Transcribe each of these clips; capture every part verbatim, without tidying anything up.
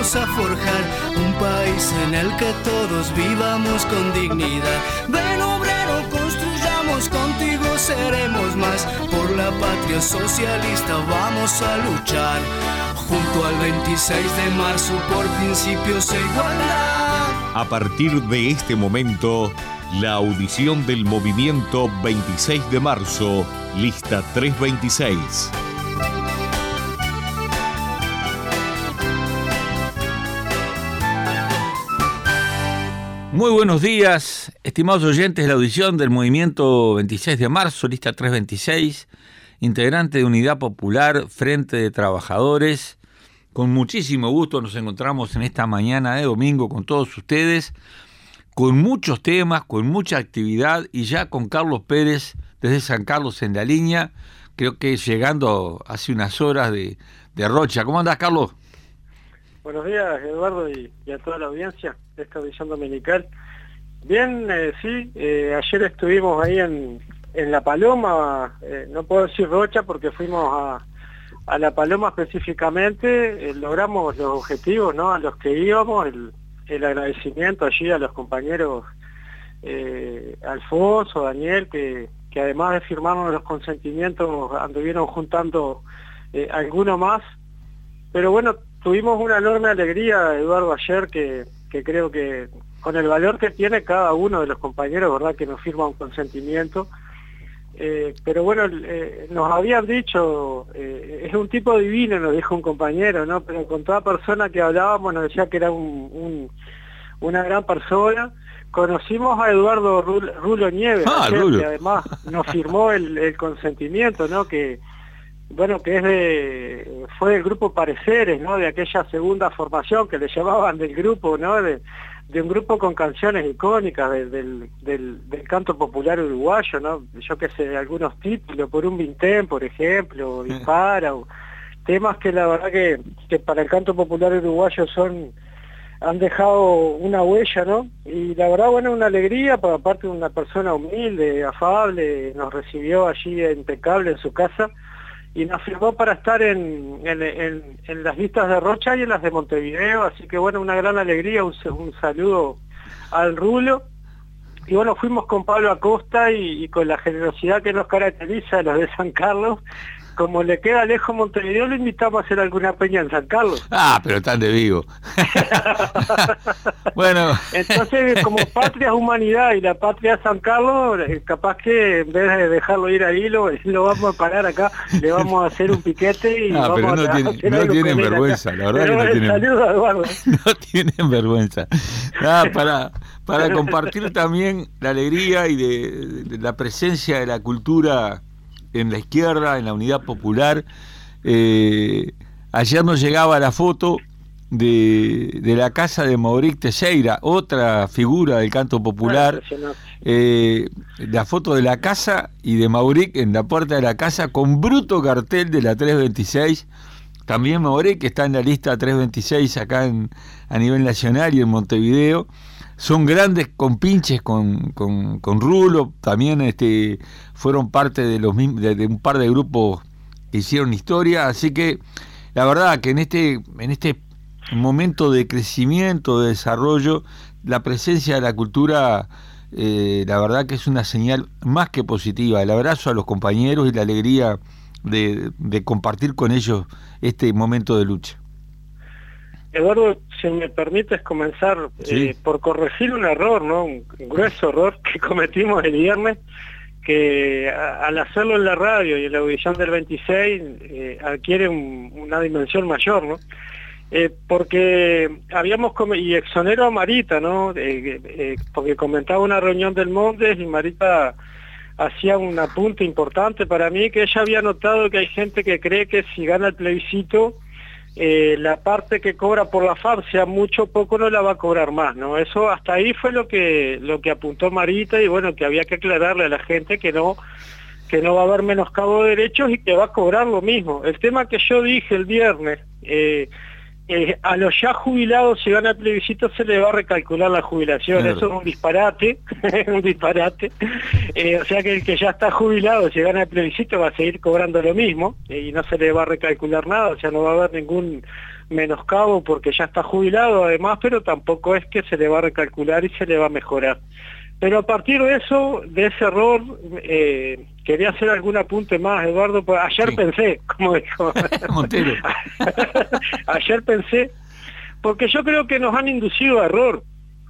vamos a forjar un país en el que todos vivamos con dignidad. Ven obrero, construyamos, contigo seremos más. Por la patria socialista vamos a luchar, junto al veintiséis de marzo por principios e igualdad. A partir de este momento, la audición del movimiento veintiséis de marzo, lista trescientos veintiséis. Muy buenos días, estimados oyentes de la audición del movimiento veintiséis de marzo, lista trescientos veintiséis, integrante de Unidad Popular, Frente de Trabajadores. Con muchísimo gusto nos encontramos en esta mañana de domingo con todos ustedes, con muchos temas, con mucha actividad, y ya con Carlos Pérez desde San Carlos en la línea, creo que llegando hace unas horas de, de Rocha. ¿Cómo andás, Carlos? Buenos días, Eduardo, y, y a toda la audiencia de esta audición dominical. Bien, eh, sí, eh, ayer estuvimos ahí en, en La Paloma, eh, no puedo decir Rocha porque fuimos a, a La Paloma específicamente, eh, logramos los objetivos, ¿no?, a los que íbamos, el, el agradecimiento allí a los compañeros eh, Alfonso, Daniel, que, que además de firmarnos los consentimientos anduvieron juntando eh, alguno más, pero bueno, tuvimos una enorme alegría, Eduardo, ayer, que, que creo que con el valor que tiene cada uno de los compañeros, ¿verdad?, que nos firma un consentimiento. Eh, pero bueno, eh, nos habían dicho, eh, es un tipo divino, nos dijo un compañero, ¿no? Pero con toda persona que hablábamos nos decía que era un, un, una gran persona. Conocimos a Eduardo Rulo, Rulo Nieves, ah, ayer, Rulo. que además nos firmó el, el consentimiento, ¿no?, que bueno, que es de, fue del grupo Pareceres, ¿no?, de aquella segunda formación que le llamaban del grupo, ¿no?, de, de un grupo con canciones icónicas de, del, del, del canto popular uruguayo, ¿no?, yo qué sé, algunos títulos, Por un vintén, por ejemplo, Dispara, o temas que la verdad que, que para el canto popular uruguayo son, han dejado una huella, ¿no?, y la verdad, bueno, una alegría, por aparte de una persona humilde, afable, nos recibió allí impecable en su casa, y nos firmó para estar en, en, en, en las listas de Rocha y en las de Montevideo, así que bueno, una gran alegría, un, un saludo al Rulo, y bueno, fuimos con Pablo Acosta y, y con la generosidad que nos caracteriza a los de San Carlos. Como le queda lejos Montevideo, le invitamos a hacer alguna peña en San Carlos. Ah, pero están de vivo. Bueno. Entonces, como patria es humanidad y la patria es San Carlos, capaz que en vez de dejarlo ir ahí, lo, lo vamos a parar acá, le vamos a hacer un piquete y ah, vamos pero no a tiene, hacer no algo tienen con él vergüenza, acá. la verdad Pero que no tienen, saludo, Eduardo. no tienen vergüenza. Ah, para, para compartir también la alegría y de, de la presencia de la cultura en la izquierda, en la Unidad Popular. Eh, ayer nos llegaba la foto de, de la casa de Mauric Teixeira, otra figura del canto popular. Eh, la foto de la casa y de Mauric en la puerta de la casa con bruto cartel de la trescientos veintiséis. También Mauric, que está en la lista trescientos veintiséis acá en, a nivel nacional y en Montevideo. Son grandes compinches con, con, con Rulo, también este, fueron parte de, los, de, de un par de grupos que hicieron historia, así que la verdad que en este, en este momento de crecimiento, de desarrollo, la presencia de la cultura, eh, la verdad que es una señal más que positiva. El abrazo a los compañeros y la alegría de, de compartir con ellos este momento de lucha. Eduardo, si me permites comenzar sí. eh, por corregir un error, ¿no? Un grueso error que cometimos el viernes, que a, al hacerlo en la radio y en la audición del veintiséis eh, adquiere un, una dimensión mayor, ¿no? Eh, porque habíamos, com y exonero a Marita, ¿no? Eh, eh, porque comentaba una reunión del Montes y Marita hacía un apunte importante para mí, que ella había notado que hay gente que cree que si gana el plebiscito, Eh, la parte que cobra por la F A B, sea mucho o poco, no la va a cobrar más, ¿no? Eso hasta ahí fue lo que lo que apuntó Marita, y bueno, que había que aclararle a la gente que no que no va a haber menoscabo de derechos y que va a cobrar lo mismo. El tema que yo dije el viernes, eh, eh, a los ya jubilados, si gana el plebiscito, se le va a recalcular la jubilación. Claro. Eso es un disparate, un disparate. Eh, o sea que el que ya está jubilado, si gana el plebiscito, va a seguir cobrando lo mismo, eh, y no se le va a recalcular nada, o sea, no va a haber ningún menoscabo porque ya está jubilado además, pero tampoco es que se le va a recalcular y se le va a mejorar. Pero a partir de eso, de ese error, eh, quería hacer algún apunte más, Eduardo. Pues ayer sí. pensé, como dijo Montero. Ayer pensé, porque yo creo que nos han inducido a error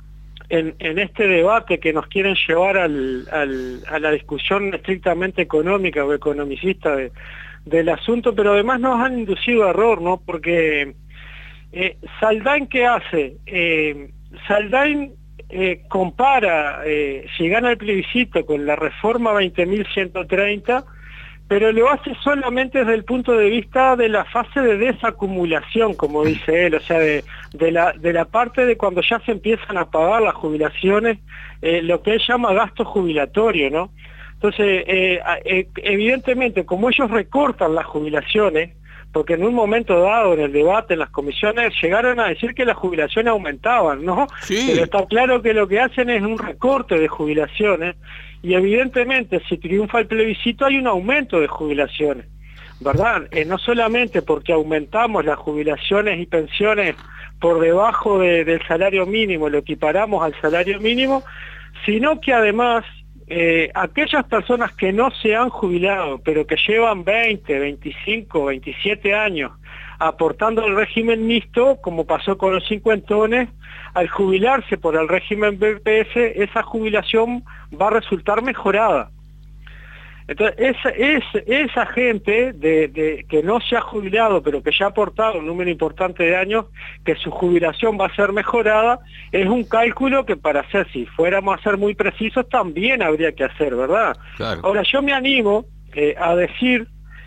en, en este debate que nos quieren llevar al, al, a la discusión estrictamente económica o economicista de, del asunto, pero además nos han inducido a error, ¿no? Porque eh, Saldain, ¿qué hace? Eh, Saldain eh, compara, eh, si gana el plebiscito, con la reforma veinte mil ciento treinta, pero lo hace solamente desde el punto de vista de la fase de desacumulación, como dice él, o sea, de, de, la, de la parte de cuando ya se empiezan a pagar las jubilaciones, eh, lo que él llama gasto jubilatorio, ¿no? Entonces, eh, eh, evidentemente, como ellos recortan las jubilaciones, porque en un momento dado en el debate, en las comisiones, llegaron a decir que las jubilaciones aumentaban, ¿no? Sí. Pero está claro que lo que hacen es un recorte de jubilaciones, y evidentemente si triunfa el plebiscito hay un aumento de jubilaciones, ¿verdad? Eh, no solamente porque aumentamos las jubilaciones y pensiones por debajo de, del salario mínimo, lo equiparamos al salario mínimo, sino que además eh, aquellas personas que no se han jubilado, pero que llevan veinte, veinticinco, veintisiete años aportando al régimen mixto, como pasó con los cincuentones, al jubilarse por el régimen B P S, esa jubilación va a resultar mejorada. Entonces, esa, esa, esa gente de, de, que no se ha jubilado, pero que ya ha aportado un número importante de años, que su jubilación va a ser mejorada, es un cálculo que para hacer, si fuéramos a ser muy precisos, también habría que hacer, ¿verdad? Claro. Ahora, yo me animo eh, a decir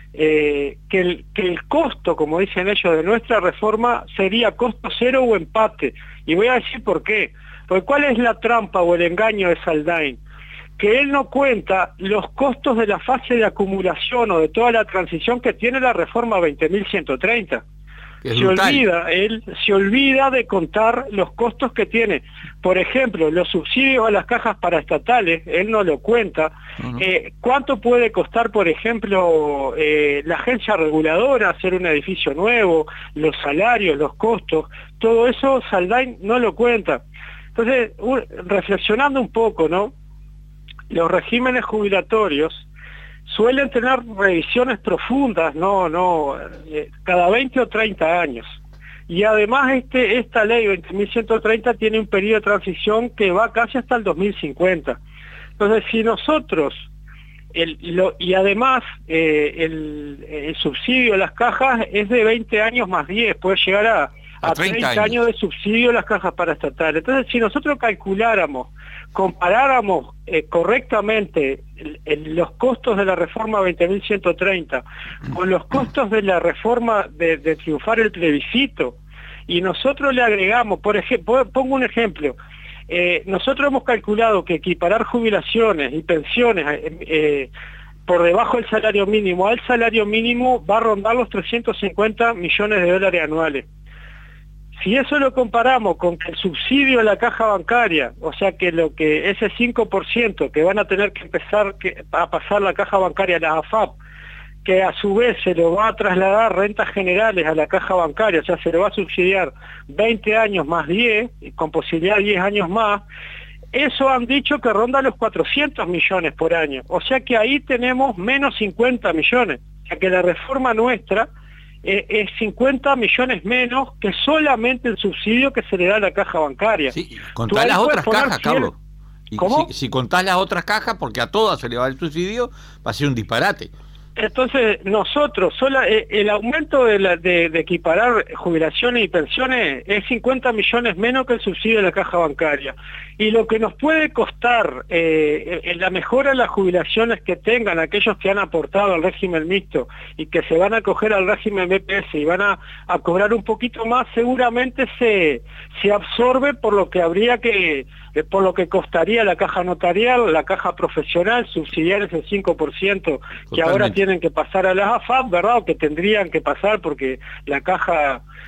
eh, que, el, que el costo, como dicen ellos, de nuestra reforma sería costo cero o empate. Y voy a decir por qué. Porque ¿cuál es la trampa o el engaño de Saldain? Que él no cuenta los costos de la fase de acumulación o de toda la transición que tiene la reforma veinte mil ciento treinta. Se olvida, él se olvida de contar los costos que tiene. Por ejemplo, los subsidios a las cajas paraestatales, él no lo cuenta. Uh-huh. Eh, ¿Cuánto puede costar, por ejemplo, eh, la agencia reguladora hacer un edificio nuevo, los salarios, los costos? Todo eso Saldain no lo cuenta. Entonces, uh, reflexionando un poco, ¿no? Los regímenes jubilatorios suelen tener revisiones profundas, no, no, eh, cada veinte o treinta años. Y además este, esta ley veinte mil ciento treinta tiene un periodo de transición que va casi hasta el dos mil cincuenta. Entonces, si nosotros, el, lo, y además eh, el, el subsidio de las cajas es de veinte años más diez, puede llegar a, a treinta años. años de subsidio de las cajas paraestatales. Entonces, si nosotros calculáramos, comparáramos eh, correctamente el, el, los costos de la reforma veinte mil ciento treinta con los costos de la reforma de, de triunfar el plebiscito, y nosotros le agregamos, por ejemplo, pongo un ejemplo, eh, nosotros hemos calculado que equiparar jubilaciones y pensiones eh, eh, por debajo del salario mínimo al salario mínimo va a rondar los trescientos cincuenta millones de dólares anuales. Si eso lo comparamos con que el subsidio a la caja bancaria, o sea que lo que ese cinco por ciento que van a tener que empezar que, a pasar la caja bancaria a la A F A P, que a su vez se lo va a trasladar rentas generales a la caja bancaria, o sea, se lo va a subsidiar veinte años más diez, con posibilidad de diez años más, eso han dicho que ronda los cuatrocientos millones por año. O sea que ahí tenemos menos cincuenta millones. O sea que la reforma nuestra es cincuenta millones menos que solamente el subsidio que se le da a la caja bancaria. Sí, contá las otras cajas, Carlos. ¿Cómo? Si, si contás las otras cajas, porque a todas se le va el subsidio, va a ser un disparate. Entonces, nosotros, sola, el aumento de, la, de, de equiparar jubilaciones y pensiones es cincuenta millones menos que el subsidio de la caja bancaria. Y lo que nos puede costar eh, en la mejora de las jubilaciones que tengan aquellos que han aportado al régimen mixto y que se van a acoger al régimen B P S y van a, a cobrar un poquito más, seguramente se, se absorbe por lo que habría que, por lo que costaría la caja notarial, la caja profesional, subsidiar ese cinco por ciento que ahora tiene tienen que pasar a las A F A P, ¿verdad? O que tendrían que pasar porque la caja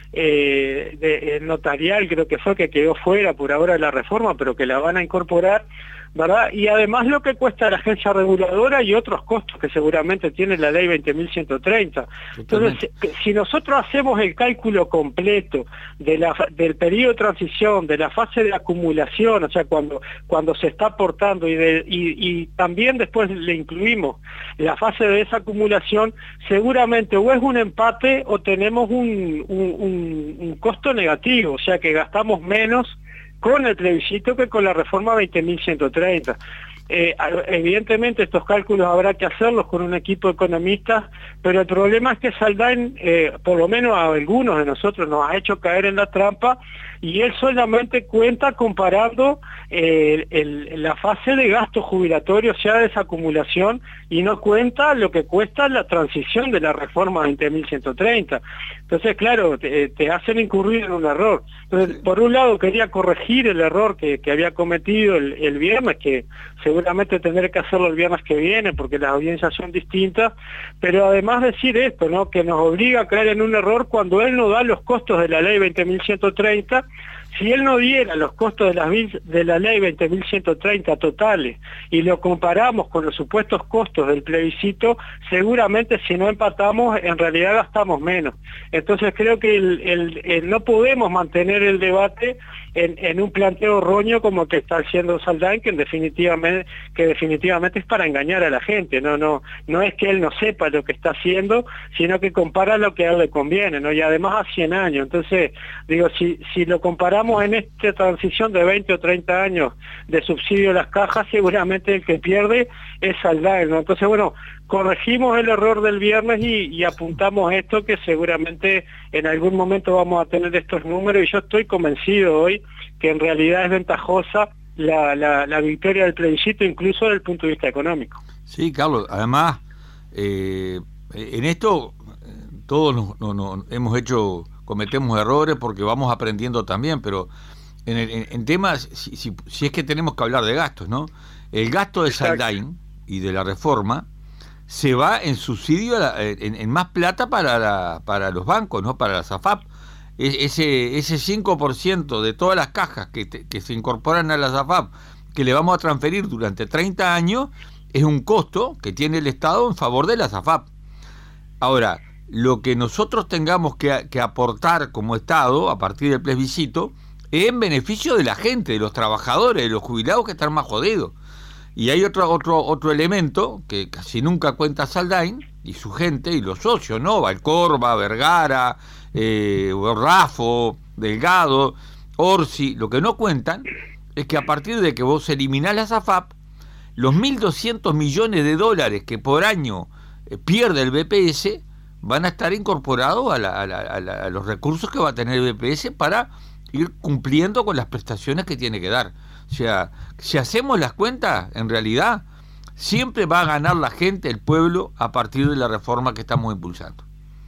eh, de, eh, notarial, creo que fue, que quedó fuera por ahora de la reforma, pero que la van a incorporar, ¿verdad? Y además lo que cuesta la agencia reguladora y otros costos que seguramente tiene la ley veinte mil ciento treinta. Entonces, si nosotros hacemos el cálculo completo de la, del periodo de transición, de la fase de acumulación, o sea, cuando, cuando se está aportando, y, de, y, y también después le incluimos la fase de esa acumulación, seguramente o es un empate o tenemos un, un, un, un costo negativo, o sea que gastamos menos con el plebiscito que con la reforma veinte mil ciento treinta. Eh, evidentemente estos cálculos habrá que hacerlos con un equipo de economistas, pero el problema es que Saldain, eh, por lo menos a algunos de nosotros, nos ha hecho caer en la trampa, y él solamente cuenta comparando eh, el, la fase de gasto jubilatorio, o sea, de esa acumulación, y no cuenta lo que cuesta la transición de la reforma veinte mil ciento treinta. Entonces, claro, te, te hacen incurrir en un error. Entonces, por un lado, quería corregir el error que, que había cometido el, el viernes, que seguramente tendré que hacerlo el viernes que viene, porque las audiencias son distintas, pero además decir esto, ¿no?, que nos obliga a caer en un error cuando él no da los costos de la ley veinte mil ciento treinta. Si él no diera los costos de la, de la ley veinte mil ciento treinta totales y lo comparamos con los supuestos costos del plebiscito, seguramente si no empatamos, en realidad gastamos menos. Entonces creo que el, el, el no podemos mantener el debate en, en un planteo erróneo como que está haciendo Saldain, que, en definitivamente, que definitivamente es para engañar a la gente. No, no, no es que él no sepa lo que está haciendo, sino que compara lo que a él le conviene, ¿no? Y además a cien años. Entonces, digo, si, si lo comparamos en esta transición de veinte o treinta años de subsidio a las cajas, seguramente el que pierde es Saldain, ¿no? Entonces, bueno, corregimos el error del viernes y, y apuntamos esto, que seguramente en algún momento vamos a tener estos números, y yo estoy convencido hoy que en realidad es ventajosa la, la, la victoria del plebiscito, incluso desde el punto de vista económico. Sí, Carlos, además, eh, en esto todos nos, nos, nos hemos hecho... cometemos errores porque vamos aprendiendo también, pero en, el, en, en temas, si, si, si es que tenemos que hablar de gastos, ¿no? El gasto de Saldain y de la reforma se va en subsidio, a la, en, en más plata para, la, para los bancos, ¿no? Para las AFAP. Es, ese, ese cinco por ciento de todas las cajas que, te, que se incorporan a las AFAP, que le vamos a transferir durante treinta años, es un costo que tiene el Estado en favor de las AFAP. Ahora, lo que nosotros tengamos que, que aportar como Estado a partir del plebiscito es en beneficio de la gente, de los trabajadores, de los jubilados que están más jodidos. Y hay otro otro otro elemento que casi nunca cuenta Saldain y su gente y los socios, ¿no? Valcorba, Vergara, eh, Rafo, Delgado, Orsi. Lo que no cuentan es que a partir de que vos eliminás las AFAP, los mil doscientos millones de dólares que por año eh, pierde el B P S van a estar incorporados a, la, a, la, a, la, a los recursos que va a tener el B P S para ir cumpliendo con las prestaciones que tiene que dar. O sea, si hacemos las cuentas, en realidad siempre va a ganar la gente, el pueblo, a partir de la reforma que estamos impulsando.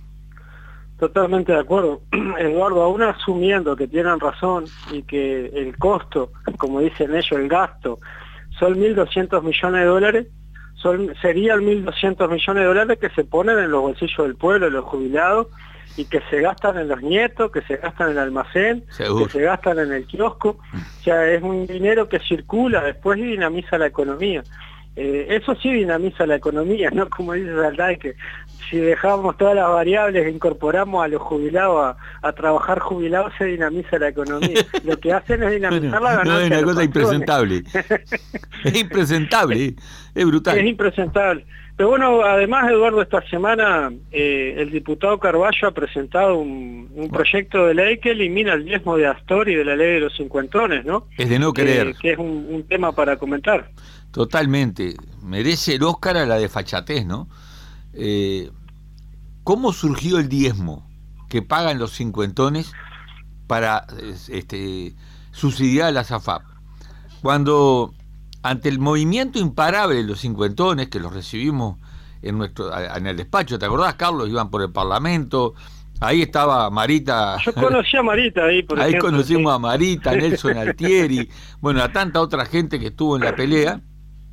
Totalmente de acuerdo. Eduardo, aún asumiendo que tienen razón y que el costo, como dicen ellos, el gasto, son mil doscientos millones de dólares, Son, serían mil doscientos millones de dólares que se ponen en los bolsillos del pueblo, de los jubilados, y que se gastan en los nietos, que se gastan en el almacén, Seguro. que se gastan en el kiosco. O sea, es un dinero que circula después y dinamiza la economía. Eh, eso sí dinamiza la economía, ¿no? Como dice Saldain, que si dejamos todas las variables e incorporamos a los jubilados a, a trabajar jubilados, se dinamiza la economía. Lo que hacen es dinamizar bueno, la ganancia. No, es una cosa impresentable. Es impresentable, es brutal. Es impresentable. Pero bueno, además, Eduardo, esta semana eh, el diputado Carballo ha presentado un, un proyecto de ley que elimina el diezmo de Astor y de la ley de los cincuentones, ¿no? Es de no querer. Eh, que es un, un tema para comentar. Totalmente. Merece el Oscar a la desfachatez, ¿no? Eh, ¿Cómo surgió el diezmo que pagan los cincuentones para este, subsidiar a las AFAP? Cuando, ante el movimiento imparable de los cincuentones, que los recibimos en nuestro en el despacho, ¿te acordás, Carlos? Iban por el Parlamento, ahí estaba Marita. Yo conocí a Marita ahí, por Ahí ejemplo, conocimos sí. a Marita, Nelson Altieri, bueno, a tanta otra gente que estuvo en la pelea,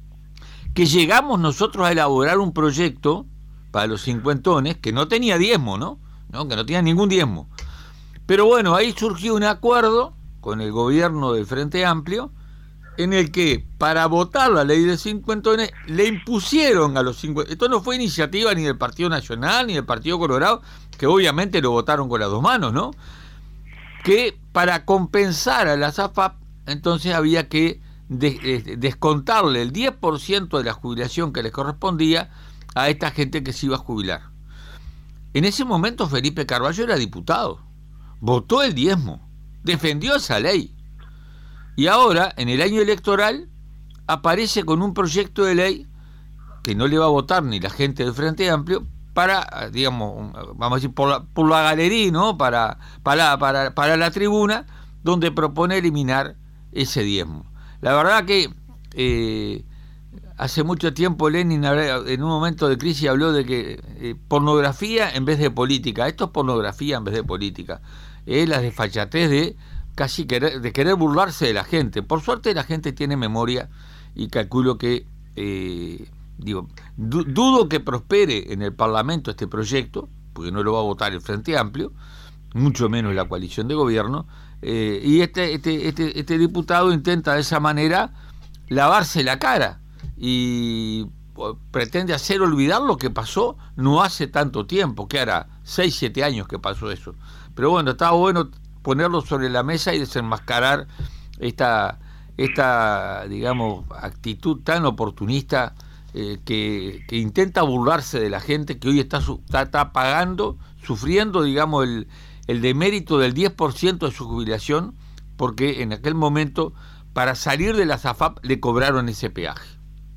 que llegamos nosotros a elaborar un proyecto para los cincuentones que no tenía diezmo, ¿no? ¿no? Que no tenía ningún diezmo, Pero bueno, ahí surgió un acuerdo con el gobierno del Frente Amplio, en el que para votar la ley de cincuentones le impusieron a los cincuentones. Esto no fue iniciativa ni del Partido Nacional ni del Partido Colorado, que obviamente lo votaron con las dos manos, ¿no? Que para compensar a las A F A P, entonces había que de, de, descontarle el diez por ciento de la jubilación que les correspondía a esta gente que se iba a jubilar. En ese momento Felipe Carballo era diputado, votó el diezmo, defendió esa ley. Y ahora, en el año electoral, aparece con un proyecto de ley que no le va a votar ni la gente del Frente Amplio para, digamos, vamos a decir, por la, por la galería, ¿no? Para, para, para, para la tribuna, donde propone eliminar ese diezmo. La verdad que eh, hace mucho tiempo Lenin, en un momento de crisis, habló de que eh, pornografía en vez de política. Esto es pornografía en vez de política. Es la desfachatez de casi querer, de querer burlarse de la gente. Por suerte la gente tiene memoria y calculo que, eh, digo, du dudo que prospere en el Parlamento este proyecto, porque no lo va a votar el Frente Amplio, mucho menos la coalición de gobierno, eh, y este, este, este, este diputado intenta de esa manera lavarse la cara y pretende hacer olvidar lo que pasó no hace tanto tiempo, que hará seis, siete años que pasó eso. Pero bueno, estaba bueno ponerlo sobre la mesa y desenmascarar esta, esta digamos, actitud tan oportunista eh, que, que intenta burlarse de la gente que hoy está, está, está pagando, sufriendo, digamos, el, el demérito del diez por ciento de su jubilación, porque en aquel momento, para salir de la A F A P, le cobraron ese peaje.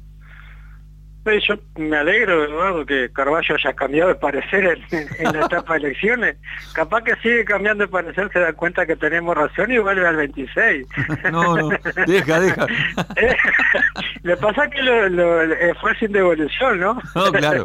Yo me alegro, Eduardo, que Carballo haya cambiado de parecer en, en la etapa de elecciones. Capaz que sigue cambiando de parecer, se da cuenta que tenemos razón y vuelve al veintiséis. No, no, deja, deja. Eh, le pasa que lo, lo, fue sin devolución, ¿no? No, claro.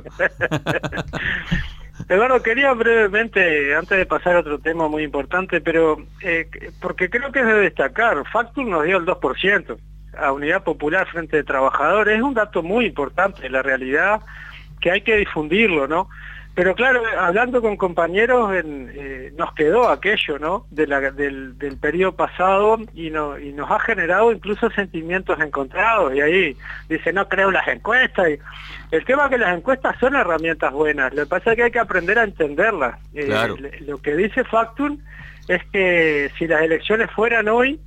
Eduardo, quería brevemente, antes de pasar a otro tema muy importante, pero eh, porque creo que es de destacar, Factur nos dio el dos por ciento. A Unidad Popular Frente de Trabajadores, es un dato muy importante, la realidad, que hay que difundirlo, ¿no? Pero claro, hablando con compañeros, en, eh, nos quedó aquello, ¿no? De la, del, del periodo pasado y, no, y nos ha generado incluso sentimientos encontrados, y ahí dice, no creo las encuestas. Y el tema es que las encuestas son herramientas buenas, lo que pasa es que hay que aprender a entenderlas. Claro. Eh, lo que dice Factur es que si las elecciones fueran hoy,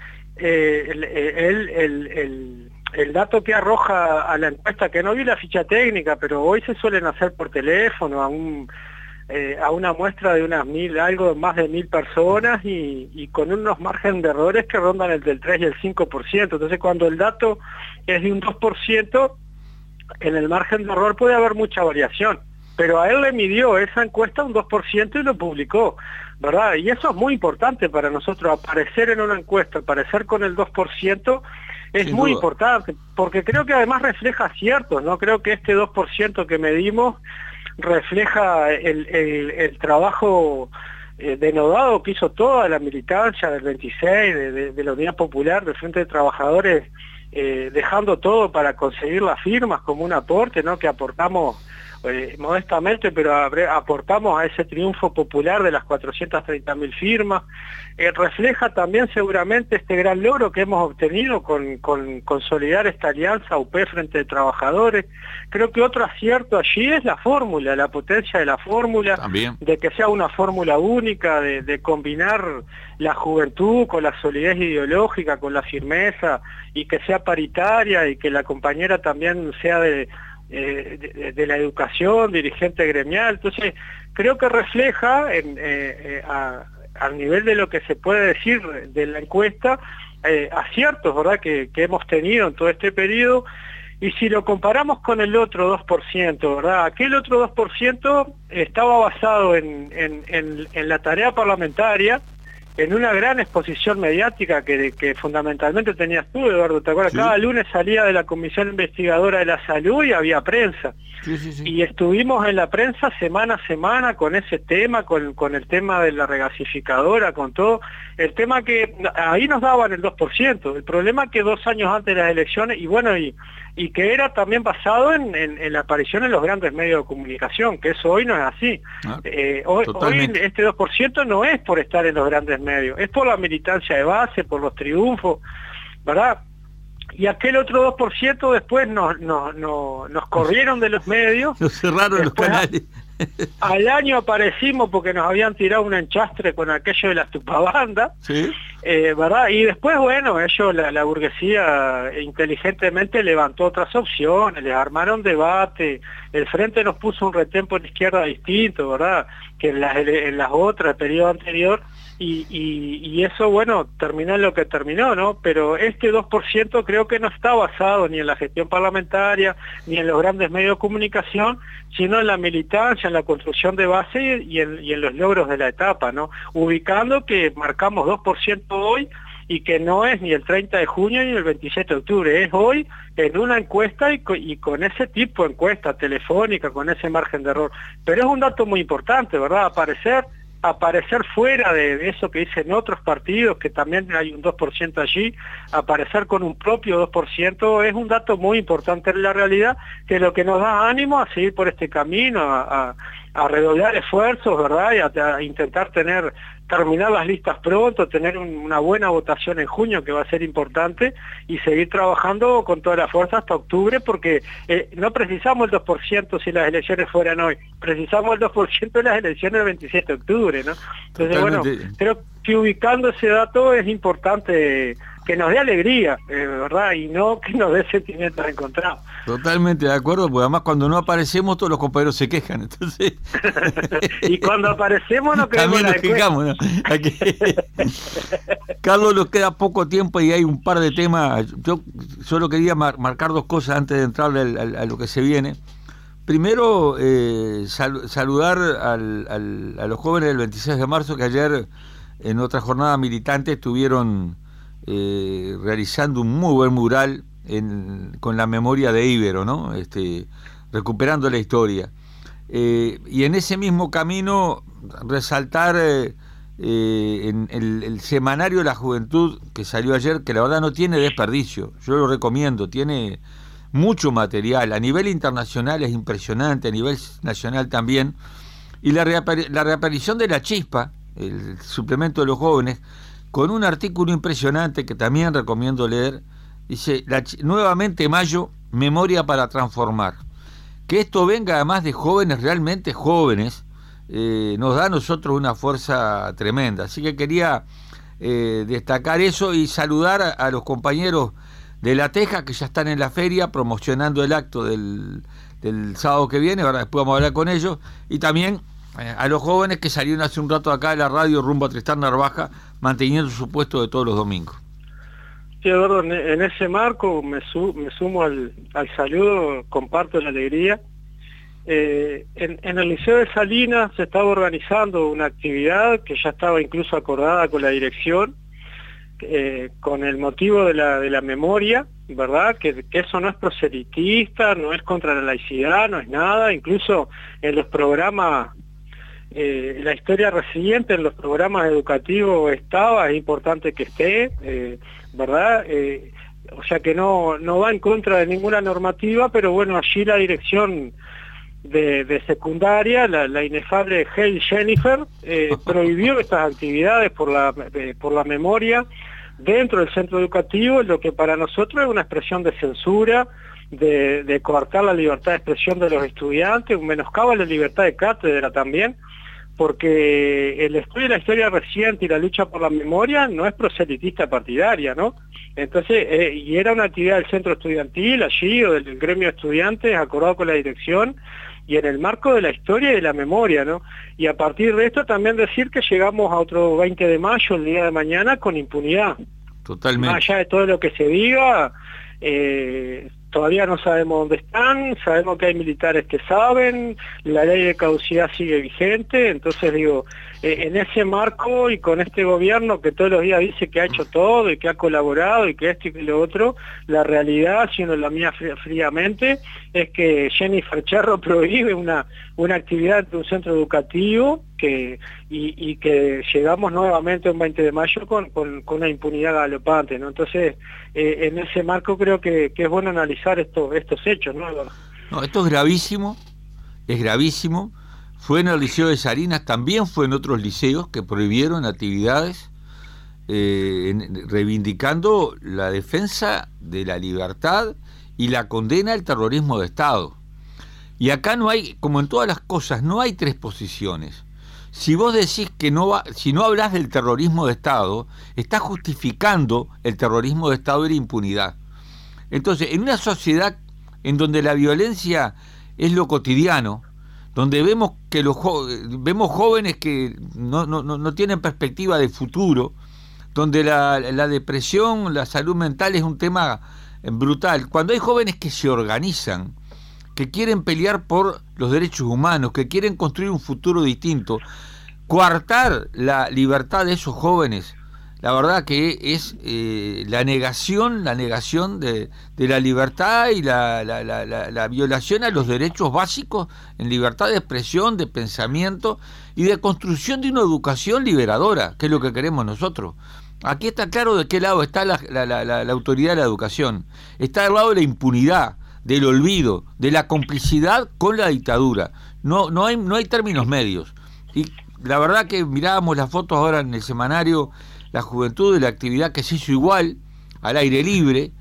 Eh, el, el, el, el, el dato que arroja a la encuesta, que no vi la ficha técnica, pero hoy se suelen hacer por teléfono a, un, eh, a una muestra de unas mil, algo más de mil personas y, y con unos márgenes de errores que rondan el del tres y el cinco por ciento. Entonces cuando el dato es de un dos por ciento, en el margen de error puede haber mucha variación. Pero a él le midió esa encuesta un dos por ciento y lo publicó, ¿verdad? Y eso es muy importante para nosotros, aparecer en una encuesta, aparecer con el dos por ciento es Sin muy duda. importante, porque creo que además refleja aciertos, ¿no? Creo que este dos por ciento que medimos refleja el, el, el trabajo eh, denodado que hizo toda la militancia del veintiséis, de, de, de la Unidad Popular, del Frente de Trabajadores, eh, dejando todo para conseguir las firmas como un aporte, ¿no? Que aportamos Eh, modestamente, pero aportamos a ese triunfo popular de las cuatrocientas treinta mil firmas. Eh, refleja también seguramente este gran logro que hemos obtenido con, con consolidar esta alianza U P Frente de Trabajadores. Creo que otro acierto allí es la fórmula, la potencia de la fórmula, también. De que sea una fórmula única, de, de combinar la juventud con la solidez ideológica, con la firmeza, y que sea paritaria y que la compañera también sea de Eh, de, de la educación, dirigente gremial. Entonces creo que refleja en, eh, eh, a, al nivel de lo que se puede decir de la encuesta eh, aciertos, ¿verdad?, que, que hemos tenido en todo este periodo. Y si lo comparamos con el otro dos por ciento, ¿verdad?, aquel otro dos por ciento estaba basado en, en, en, en la tarea parlamentaria en una gran exposición mediática que, que fundamentalmente tenías tú, Eduardo, ¿te acuerdas? Sí. Cada lunes salía de la Comisión Investigadora de la Salud y había prensa. Sí, sí, sí. Y estuvimos en la prensa semana a semana con ese tema, con, con el tema de la regasificadora, con todo. El tema que ahí nos daban el dos por ciento. El problema que dos años antes de las elecciones, y bueno, y, y que era también basado en, en, en la aparición en los grandes medios de comunicación, que eso hoy no es así. Ah, eh, hoy, hoy este dos por ciento no es por estar en los grandes medios, es por la militancia de base, por los triunfos, ¿verdad? Y aquel otro dos por ciento después nos, nos, nos, nos corrieron de los medios. Nos cerraron después, los canales. Al año aparecimos porque nos habían tirado un enchastre con aquello de las tupabandas, ¿sí? eh, ¿verdad? Y después, bueno, ellos, la, la burguesía inteligentemente levantó otras opciones, les armaron debate, el Frente nos puso un retempo en la izquierda distinto, ¿verdad? Que en las, en las otras, el periodo anterior, y, y, y eso, bueno, terminó en lo que terminó, ¿no? Pero este dos por ciento creo que no está basado ni en la gestión parlamentaria, ni en los grandes medios de comunicación, sino en la militancia, en la construcción de base y en, y en los logros de la etapa, ¿no? Ubicando que marcamos dos por ciento hoy y que no es ni el treinta de junio ni el veintisiete de octubre, es hoy en una encuesta y con, y con ese tipo de encuesta telefónica, con ese margen de error. Pero es un dato muy importante, ¿verdad? Aparecer aparecer fuera de eso que dicen otros partidos, que también hay un dos por ciento allí, aparecer con un propio dos por ciento es un dato muy importante en la realidad, que lo que nos da ánimo a seguir por este camino, a, a, a redoblar esfuerzos, ¿verdad? Y a, a intentar tener, terminar las listas pronto, tener un, una buena votación en junio, que va a ser importante, y seguir trabajando con toda la fuerza hasta octubre, porque eh, no precisamos el dos por ciento si las elecciones fueran hoy, precisamos el dos por ciento de las elecciones del veintisiete de octubre, ¿no? Entonces, totalmente. Bueno, creo que ubicando ese dato es importante que nos dé alegría, eh, ¿verdad? Y no que nos dé sentimientos encontrados. Totalmente de acuerdo, porque además cuando no aparecemos todos los compañeros se quejan, entonces... y cuando aparecemos no queremos también nos quejamos, ¿no? Aquí... Carlos, nos queda poco tiempo y hay un par de temas. Yo solo quería mar marcar dos cosas antes de entrar al, al, a lo que se viene. Primero, eh, sal saludar al, al, a los jóvenes del veintiséis de marzo que ayer en otra jornada militante estuvieron eh, realizando un muy buen mural en, con la memoria de Ibero, ¿no? Este, recuperando la historia. Eh, y en ese mismo camino resaltar eh, eh, en el, el semanario de la juventud que salió ayer, que la verdad no tiene desperdicio, yo lo recomiendo, tiene mucho material, a nivel internacional es impresionante, a nivel nacional también, y la, reapar la reaparición de La Chispa, el suplemento de los jóvenes, con un artículo impresionante que también recomiendo leer, dice, la, nuevamente mayo, memoria para transformar. Que esto venga además de jóvenes, realmente jóvenes, eh, nos da a nosotros una fuerza tremenda. Así que quería eh, destacar eso y saludar a, a los compañeros de La Teja que ya están en la feria promocionando el acto del, del sábado que viene, ahora después vamos a hablar con ellos, y también eh, a los jóvenes que salieron hace un rato acá de la radio rumbo a Tristán Narvaja, manteniendo su puesto de todos los domingos. Sí, Eduardo, en ese marco me, su, me sumo al, al saludo, comparto la alegría. Eh, en, en el Liceo de Salinas se estaba organizando una actividad que ya estaba incluso acordada con la dirección, eh, con el motivo de la, de la memoria, ¿verdad? Que, que eso no es proselitista, no es contra la laicidad, no es nada, incluso en los programas... Eh, la historia reciente en los programas educativos estaba, es importante que esté, eh, ¿verdad? Eh, o sea que no, no va en contra de ninguna normativa, pero bueno, allí la dirección de, de secundaria, la, la inefable Heil Jennifer, eh, prohibió estas actividades por la, eh, por la memoria dentro del centro educativo, lo que para nosotros es una expresión de censura, de, de coartar la libertad de expresión de los estudiantes, un menoscabo a la libertad de cátedra también, porque el estudio de la historia reciente y la lucha por la memoria no es proselitista partidaria, ¿no? Entonces, eh, y era una actividad del centro estudiantil allí, o del gremio de estudiantes, acordado con la dirección, y en el marco de la historia y de la memoria, ¿no? Y a partir de esto también decir que llegamos a otro veinte de mayo, el día de mañana, con impunidad. Totalmente. Más allá de todo lo que se diga, eh, todavía no sabemos dónde están, sabemos que hay militares que saben, la ley de caducidad sigue vigente, entonces digo, eh, en ese marco y con este gobierno que todos los días dice que ha hecho todo y que ha colaborado y que esto y que lo otro, la realidad, si uno la mira fríamente, es que Jennifer Cherro prohíbe una, una actividad de un centro educativo que, y, y que llegamos nuevamente un veinte de mayo con, con, con una impunidad galopante, ¿no? Entonces, eh, en ese marco creo que, que es bueno analizar esto, estos hechos, ¿no? No, esto es gravísimo, es gravísimo. Fue en el Liceo de Salinas, también fue en otros liceos que prohibieron actividades eh, en, reivindicando la defensa de la libertad y la condena al terrorismo de Estado. Y acá no hay, como en todas las cosas, no hay tres posiciones. Si vos decís que no va, si no hablas del terrorismo de Estado, estás justificando el terrorismo de Estado y la impunidad. Entonces, en una sociedad en donde la violencia es lo cotidiano, donde vemos que los jo vemos jóvenes que no, no, no tienen perspectiva de futuro, donde la, la depresión, la salud mental es un tema brutal, cuando hay jóvenes que se organizan, que quieren pelear por los derechos humanos, que quieren construir un futuro distinto, coartar la libertad de esos jóvenes, la verdad que es eh, la negación, la negación de, de la libertad y la, la, la, la, la violación a los derechos básicos en libertad de expresión, de pensamiento y de construcción de una educación liberadora, que es lo que queremos nosotros. Aquí está claro de qué lado está la, la, la, la autoridad de la educación. Está del lado de la impunidad, del olvido, de la complicidad con la dictadura. No, no hay, no hay términos medios. Y la verdad que mirábamos las fotos ahora en el semanario La Juventud, de la actividad que se hizo igual, al aire libre,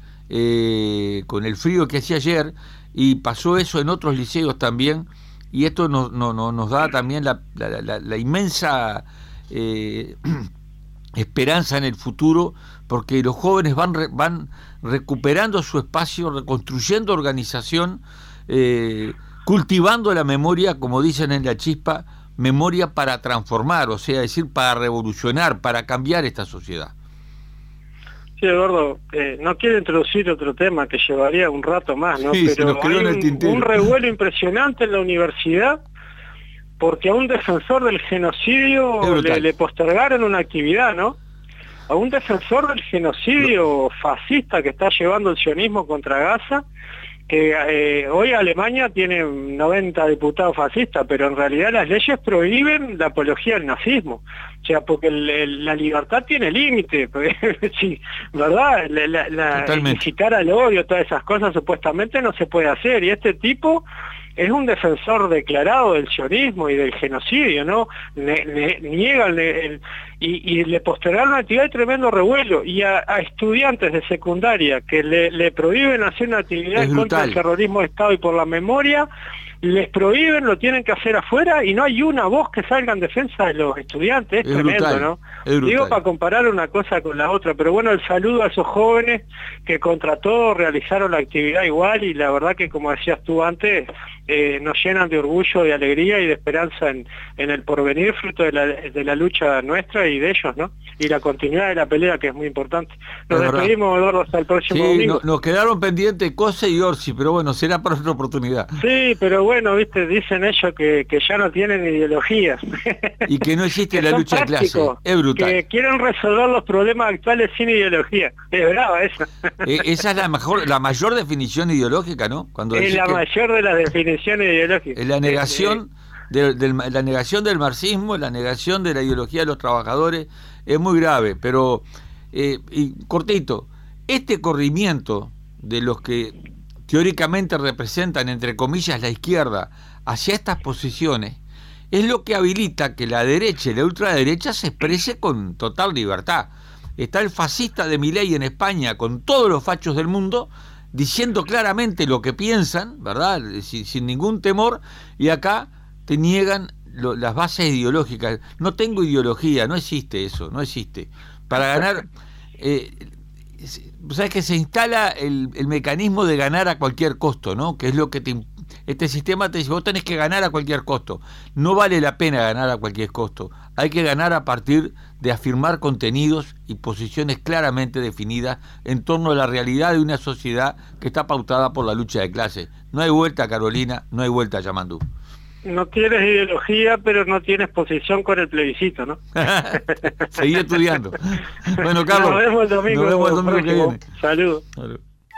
eh, con el frío que hacía ayer, y pasó eso en otros liceos también, y esto nos, no, no, nos da también la, la, la, la inmensa eh, esperanza en el futuro, porque los jóvenes van, re, van recuperando su espacio, reconstruyendo organización, eh, cultivando la memoria, como dicen en La Chispa, memoria para transformar, o sea, decir, para revolucionar, para cambiar esta sociedad. Sí, Eduardo, eh, no quiero introducir otro tema que llevaría un rato más, ¿no? Sí, pero hay un, un revuelo impresionante en la universidad porque a un defensor del genocidio le, le postergaron una actividad, ¿no? A un defensor del genocidio fascista que está llevando el sionismo contra Gaza, que eh, hoy Alemania tiene noventa diputados fascistas, pero en realidad las leyes prohíben la apología al nazismo. O sea, porque el, el, la libertad tiene límite, sí, ¿verdad? La, la, la, incitar al odio, todas esas cosas supuestamente no se puede hacer. Y este tipo es un defensor declarado del sionismo y del genocidio, ¿no? Ne, ne, niega el, el, y, y le postergaron una actividad de tremendo revuelo. Y a, a estudiantes de secundaria que le, le prohíben hacer una actividad en contra del terrorismo de Estado y por la memoria, les prohíben, lo tienen que hacer afuera y no hay una voz que salga en defensa de los estudiantes. Es, es tremendo, brutal, ¿no? Es Digo para comparar una cosa con la otra, pero bueno, el saludo a esos jóvenes que contra todo realizaron la actividad igual y la verdad que, como decías tú antes, eh, nos llenan de orgullo, de alegría y de esperanza en, en el porvenir, fruto de la, de la lucha nuestra y de ellos, ¿no? Y la continuidad de la pelea, que es muy importante. Nos es despedimos, verdad. Eduardo, hasta el próximo sí, domingo. No, nos quedaron pendientes Cose y Orsi, pero bueno, será para otra oportunidad. Sí, pero bueno, viste, dicen ellos que, que ya no tienen ideologías. Y que no existe la lucha de clase. Es brutal. Que quieren resolver los problemas actuales sin ideología. Es brava esa. Eh, esa es la mejor, la mayor definición ideológica, ¿no? Cuando es la mayor de las definiciones ideológicas. Es la negación, de, de, la negación del marxismo, la negación de la ideología de los trabajadores, es muy grave. Pero, eh, y cortito, este corrimiento de los que teóricamente representan, entre comillas, la izquierda hacia estas posiciones, es lo que habilita que la derecha y la ultraderecha se exprese con total libertad. Está el fascista de Milei en España con todos los fachos del mundo diciendo claramente lo que piensan, ¿verdad? Sin, sin ningún temor, y acá te niegan lo, las bases ideológicas. No tengo ideología, no existe eso, no existe. Para ganar... Eh, sabes que se instala el, el mecanismo de ganar a cualquier costo, ¿no? Que es lo que te, este sistema te dice, vos tenés que ganar a cualquier costo. No vale la pena ganar a cualquier costo. Hay que ganar a partir de afirmar contenidos y posiciones claramente definidas en torno a la realidad de una sociedad que está pautada por la lucha de clases. No hay vuelta, Carolina, no hay vuelta, Yamandú. no tienes ideología, pero no tienes posición con el plebiscito, ¿no? Seguí estudiando. Bueno, Carlos, nos vemos el domingo, nos vemos el domingo que viene. Saludos. Salud.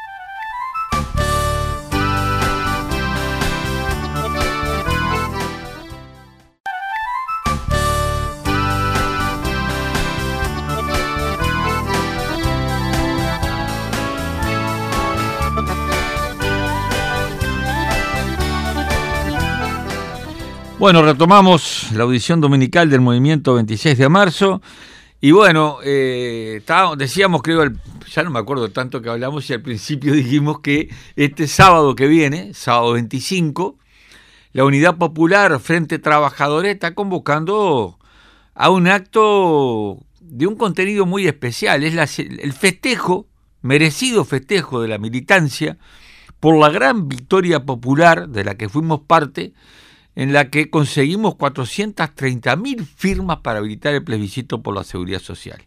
Bueno, retomamos la audición dominical del movimiento veintiséis de marzo y bueno, eh, estábamos, decíamos, creo, el, ya no me acuerdo tanto que hablamos y al principio dijimos que este sábado que viene, sábado veinticinco, la Unidad Popular Frente Trabajadores está convocando a un acto de un contenido muy especial, es la, el festejo, merecido festejo de la militancia por la gran victoria popular de la que fuimos parte, en la que conseguimos cuatrocientas treinta mil firmas para habilitar el plebiscito por la seguridad social.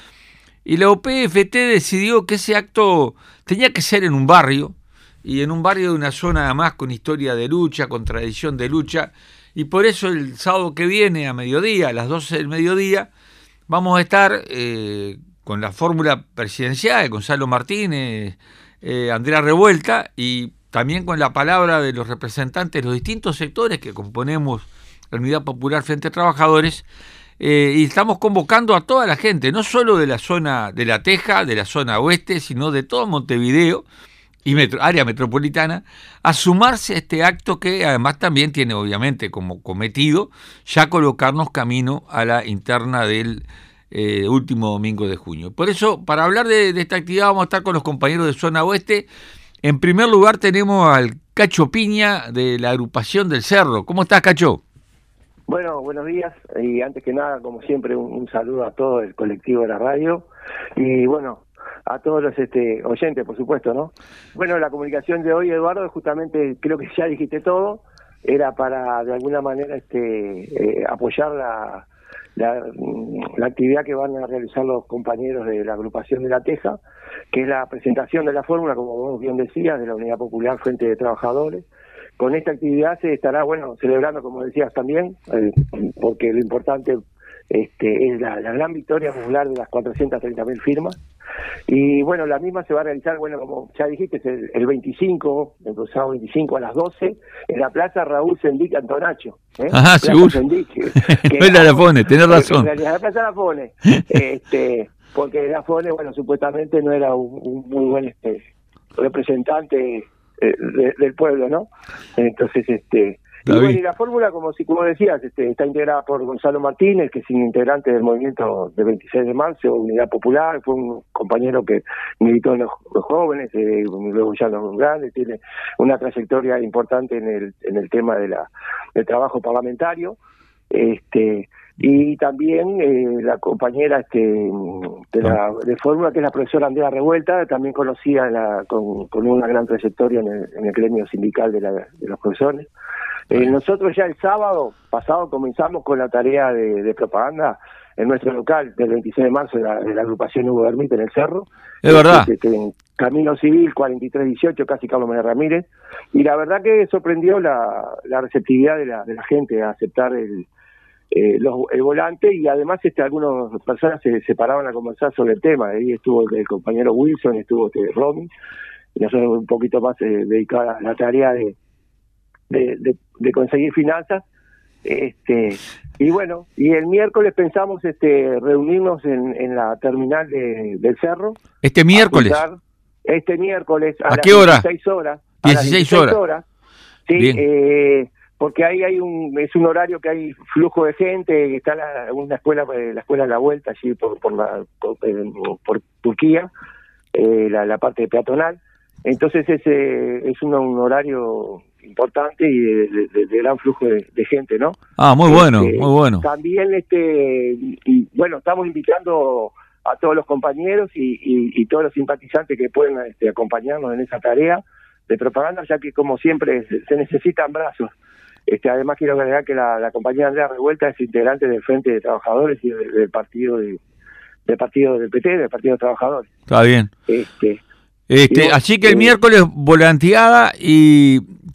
Y la O P F T decidió que ese acto tenía que ser en un barrio, y en un barrio de una zona además con historia de lucha, con tradición de lucha, y por eso el sábado que viene a mediodía, a las doce del mediodía, vamos a estar eh, con la fórmula presidencial, Gonzalo Martínez, eh, Andrea Revuelta, y también con la palabra de los representantes de los distintos sectores que componemos la Unidad Popular Frente a Trabajadores, eh, y estamos convocando a toda la gente, no solo de la zona de La Teja, de la zona oeste, sino de todo Montevideo y metro, área metropolitana, a sumarse a este acto que además también tiene obviamente como cometido ya colocarnos camino a la interna del eh, último domingo de junio. Por eso, para hablar de, de esta actividad vamos a estar con los compañeros de zona oeste. En primer lugar tenemos al Cacho Piña de la agrupación del Cerro. ¿Cómo estás, Cacho? Bueno, buenos días y antes que nada, como siempre, un, un saludo a todo el colectivo de la radio y bueno, a todos los este, oyentes, por supuesto, ¿no? Bueno, la comunicación de hoy, Eduardo, justamente creo que ya dijiste todo, era para de alguna manera este, eh, apoyar la, la, la actividad que van a realizar los compañeros de la agrupación de La Teja, que es la presentación de la fórmula, como vos bien decías, de la Unidad Popular Frente de Trabajadores. Con esta actividad se estará, bueno, celebrando, como decías también, eh, porque lo importante este, es la, la gran victoria popular de las cuatrocientas treinta mil firmas. Y bueno, la misma se va a realizar, bueno, como ya dijiste, es el, el veinticinco, el sábado veinticinco a las doce, en la Plaza Raúl Sendic Antonacho. ¿eh? Ajá, seguro. Sendic, que no la, la pone, tenés razón. En realidad la Plaza la pone, este, porque la pone, bueno, supuestamente no era un, un muy buen este, representante eh, de, del pueblo, ¿no? Entonces, este... Y, bueno, y la fórmula, como si como decías, este, está integrada por Gonzalo Martínez, que es integrante del movimiento de veintiséis de marzo, Unidad Popular, fue un compañero que militó en los, los jóvenes, eh, luego ya en los grandes, tiene una trayectoria importante en el en el tema de la del trabajo parlamentario, este y también eh, la compañera este de la de fórmula, que es la profesora Andrea Revuelta, también conocida en la, con, con una gran trayectoria en el, en el gremio sindical de, la, de los profesores. Eh, nosotros ya el sábado pasado comenzamos con la tarea de, de propaganda en nuestro local del veintiséis de marzo de la, de la agrupación Hugo Ermita en el Cerro. Es verdad. Este, en Camino Civil cuarenta y tres dieciocho, casi Carlos María Ramírez. Y la verdad que sorprendió la, la receptividad de la, de la gente a aceptar el, eh, los, el volante, y además este, algunas personas se, se paraban a conversar sobre el tema. Ahí estuvo el, el compañero Wilson, estuvo este, Romy, y nosotros un poquito más eh, dedicados a la tarea de De, de, de conseguir finanzas, este y bueno, y el miércoles pensamos este reunirnos en, en la terminal de, del Cerro. ¿Este miércoles? Este miércoles a, ¿A qué hora? dieciséis horas. dieciséis horas. horas. Sí, eh, porque ahí hay un es un horario que hay flujo de gente, está la, una escuela la escuela a la vuelta allí por por la por, por Turquía, eh, la, la parte peatonal. Entonces ese es un, un horario importante y de, de, de gran flujo de, de gente, ¿no? Ah, muy bueno, este, muy bueno. También, este, y, bueno, estamos invitando a todos los compañeros y, y, y todos los simpatizantes que pueden este, acompañarnos en esa tarea de propaganda, ya que como siempre se, se necesitan brazos. Este, además quiero agregar que la, la compañera Andrea Revuelta es integrante del Frente de Trabajadores y del, del partido de, del partido del P T, del Partido de Trabajadores. Está bien. Este, Este, vos, así que el eh, miércoles volanteada. ¿Y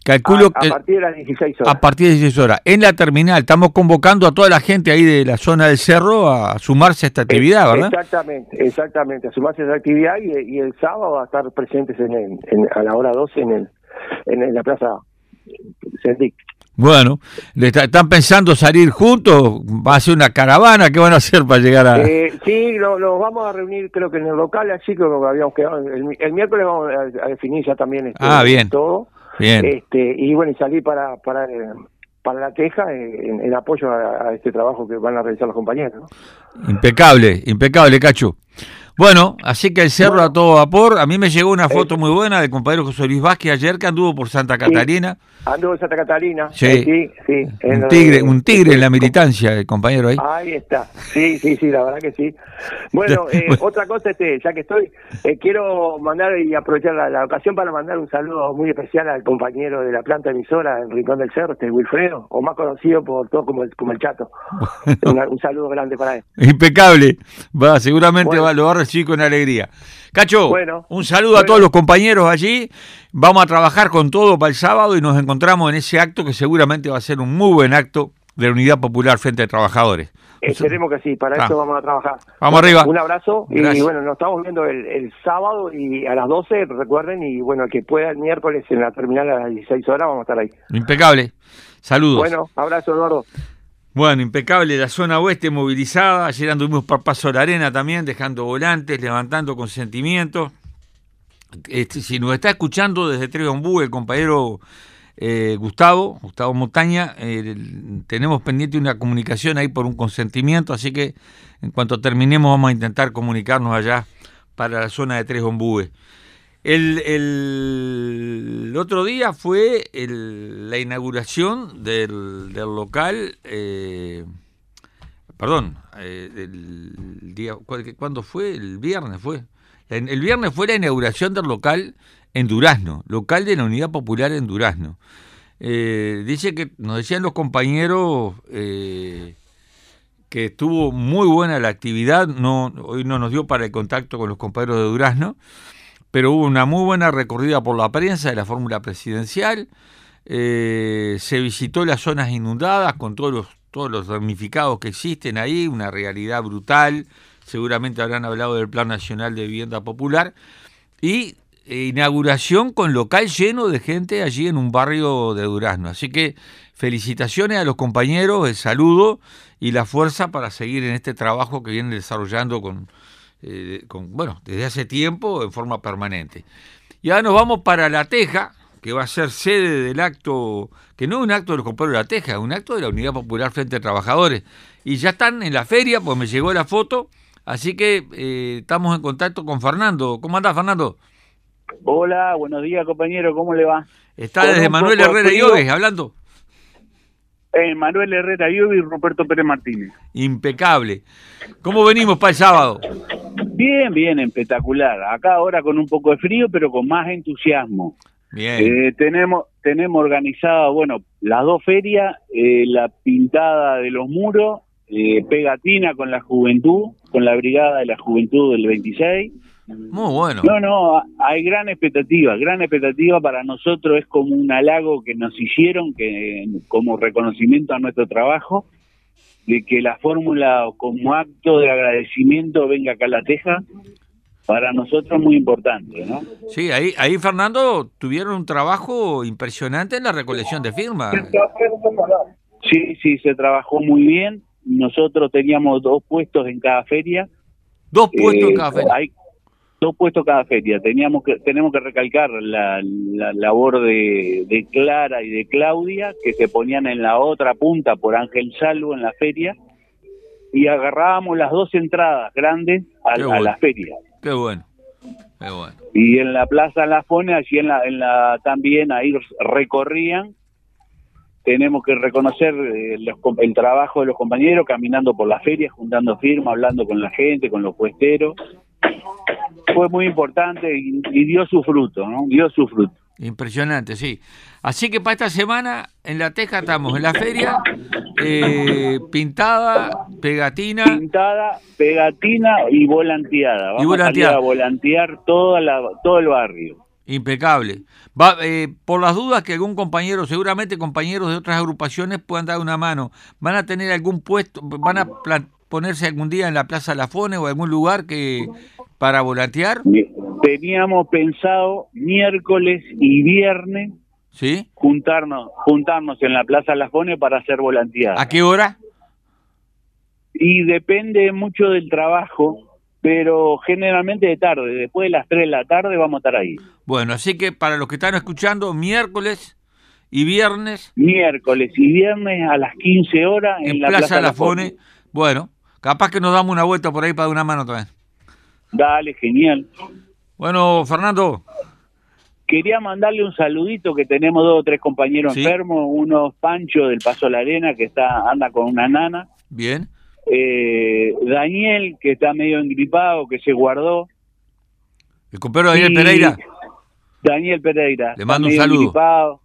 Calculo a, que a partir de las dieciséis horas. A partir de dieciséis horas. En la terminal, estamos convocando a toda la gente ahí de la zona del cerro a sumarse a esta actividad, ¿verdad? Exactamente, exactamente, a sumarse a esa actividad y, y el sábado a estar presentes en, el, en a la hora doce en, el, en, el, la plaza Sendic. Bueno, ¿le está, ¿están pensando salir juntos? ¿Va a ser una caravana? ¿Qué van a hacer para llegar a...? Eh, sí, nos lo vamos a reunir creo que en el local, así que habíamos quedado. El, el miércoles vamos a, a definir ya también este, ah, bien. todo. Bien. Este, y bueno, y salir para para, eh, para La Teja en, en apoyo a, a este trabajo que van a realizar los compañeros, ¿no? Impecable, impecable, Cacho. Bueno, así que el cerro bueno, a todo vapor. A mí me llegó una foto eh, muy buena del compañero José Luis Vázquez ayer que anduvo por Santa Catarina. Sí, anduvo en Santa Catarina. Sí, eh, sí, sí un tigre, un tigre en la militancia, el compañero ahí. Ahí está. Sí, sí, sí, la verdad que sí. Bueno, eh, otra cosa, este, ya que estoy, eh, quiero mandar y aprovechar la, la ocasión para mandar un saludo muy especial al compañero de la planta emisora en Rincón del Cerro, este Wilfredo, o más conocido por todo como el, como el Chato. Una, un saludo grande para él. Impecable. Va, seguramente bueno. va, lo va a recibir con alegría. Cacho, bueno, un saludo bueno. a todos los compañeros allí. Vamos a trabajar con todo para el sábado y nos encontramos en ese acto que seguramente va a ser un muy buen acto de la Unidad Popular Frente de Trabajadores. Esperemos que sí, para ah. eso vamos a trabajar. Vamos bueno, arriba. Un abrazo Gracias. Y bueno, nos estamos viendo el, el sábado y a las doce, recuerden, y bueno, el que pueda el miércoles en la terminal a las dieciséis horas vamos a estar ahí. Impecable. Saludos. Bueno, abrazo, Eduardo. Bueno, impecable, la zona oeste movilizada. Ayer anduvimos por Paso la Arena también, dejando volantes, levantando consentimientos. Este, si nos está escuchando desde Tres Ombú, el compañero eh, Gustavo, Gustavo Montaña, eh, tenemos pendiente una comunicación ahí por un consentimiento, así que en cuanto terminemos vamos a intentar comunicarnos allá para la zona de Tres Ombúes. El, el, el otro día fue el, la inauguración del, del local, eh, perdón, eh, el día, ¿cuándo fue? El viernes fue. El viernes fue la inauguración del local en Durazno, local de la Unidad Popular en Durazno. Eh, dice que, nos decían los compañeros, eh, que estuvo muy buena la actividad, no, hoy no nos dio para el contacto con los compañeros de Durazno, pero hubo una muy buena recorrida por la prensa de la fórmula presidencial, eh, se visitó las zonas inundadas con todos los, todos los damnificados que existen ahí, una realidad brutal, seguramente habrán hablado del Plan Nacional de Vivienda Popular, y eh, inauguración con local lleno de gente allí en un barrio de Durazno, así que felicitaciones a los compañeros, el saludo y la fuerza para seguir en este trabajo que vienen desarrollando con... Eh, con, bueno, desde hace tiempo en forma permanente. Y ahora nos vamos para La Teja, que va a ser sede del acto, que no es un acto de los compañeros de La Teja, es un acto de la Unidad Popular Frente de Trabajadores. Y ya están en la feria, pues me llegó la foto, así que eh, estamos en contacto con Fernando. ¿Cómo andás, Fernando? Hola, buenos días, compañero, ¿cómo le va? Está desde Manuel Herrera y Oves, hablando. Eh, Manuel Herrera y Oves y Ruperto Pérez Martínez. Impecable. ¿Cómo venimos para el sábado? Bien, bien, espectacular. Acá ahora con un poco de frío, pero con más entusiasmo. Bien. Eh, tenemos tenemos organizado, bueno, las dos ferias, eh, la pintada de los muros, eh, pegatina con la juventud, con la brigada de la juventud del veintiséis. Muy bueno. No, no, hay gran expectativa, gran expectativa para nosotros, es como un halago que nos hicieron, que como reconocimiento a nuestro trabajo, de que la fórmula como acto de agradecimiento venga acá a La Teja, para nosotros es muy importante, ¿no? Sí, ahí, ahí Fernando, tuvieron un trabajo impresionante en la recolección de firmas. Sí, sí, se trabajó muy bien, nosotros teníamos dos puestos en cada feria. ¿Dos puestos eh, en cada feria? Hay dos puestos cada feria, teníamos que tenemos que recalcar la, la labor de, de Clara y de Claudia, que se ponían en la otra punta por Ángel Salvo en la feria, y agarrábamos las dos entradas grandes a, bueno. a la feria. Qué bueno, qué bueno. Y en la Plaza Las Pone, allí en la, en la también ahí recorrían. Tenemos que reconocer eh, los, el trabajo de los compañeros caminando por las ferias, juntando firmas, hablando con la gente, con los puesteros. Fue muy importante y, y dio su fruto, ¿no? Dio su fruto. Impresionante, sí. Así que para esta semana en La Teja estamos en la feria, eh, pintada, pegatina. Pintada, pegatina y volanteada. Vamos y volanteada. a salir a volantear toda la, todo el barrio. Impecable. Va, eh, por las dudas que algún compañero, seguramente compañeros de otras agrupaciones puedan dar una mano, ¿van a tener algún puesto, van a plan, ponerse algún día en la Plaza Lafone o algún lugar que para volantear? Teníamos pensado miércoles y viernes, ¿sí?, juntarnos juntarnos en la Plaza Lafone para hacer volantear. ¿A qué hora? Y depende mucho del trabajo, pero generalmente de tarde, después de las tres de la tarde vamos a estar ahí. Bueno, así que para los que están escuchando, miércoles y viernes. Miércoles y viernes a las quince horas en, en la Plaza Plaza Lafone. Lafone. Bueno, capaz que nos damos una vuelta por ahí para dar una mano también. Dale, genial. Bueno, Fernando. Quería mandarle un saludito, que tenemos dos o tres compañeros ¿sí? enfermos. Uno Pancho del Paso La Arena, que está anda con una nana. Bien. Eh, Daniel, que está medio engripado, que se guardó. ¿El compañero Daniel Pereira? Daniel Pereira. Le mando un saludo. Engripado.